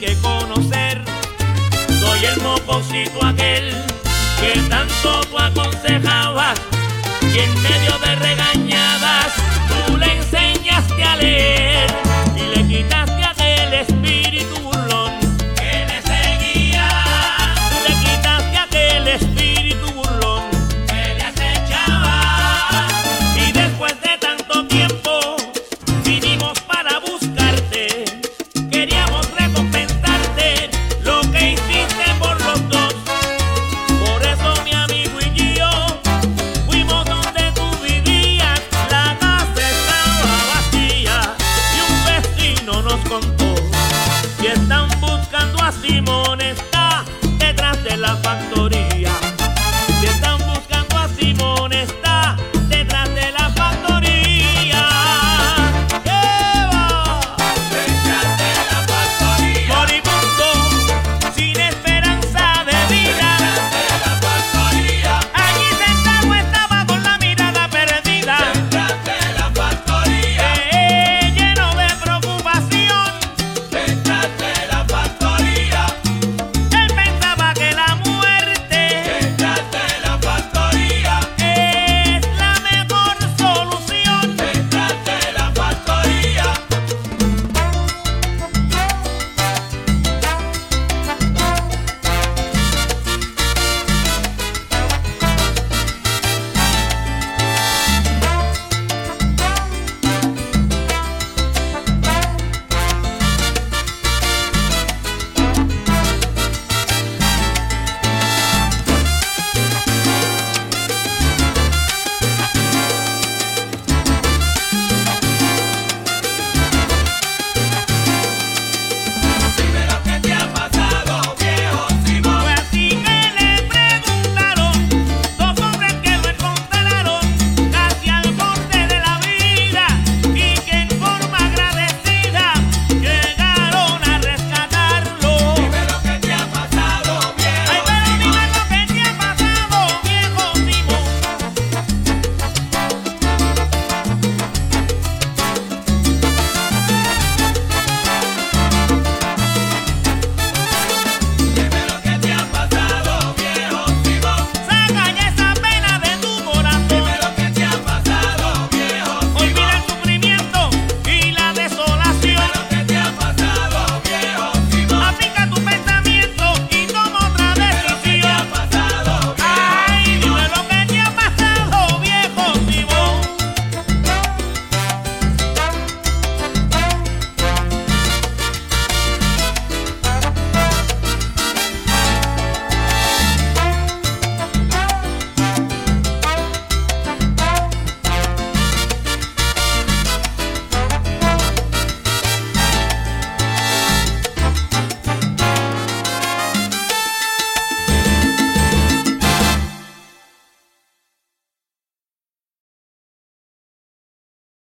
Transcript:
que conocer. Soy el mocosito aquel que tanto tú aconsejabas y en medio de regañadas tú le enseñaste a leer y le quitaste aquel espíritu burlón que le seguía. Tú le quitaste aquel espíritu burlón que le acechaba. Y después de tanto tiempo vinimos para buscarte. Queríamos recompensarte lo que hiciste por los dos. Por eso mi amigo y yo fuimos donde tú vivías. La casa estaba vacía y un vecino nos contó que están buscando a Simón, está detrás de la factoría.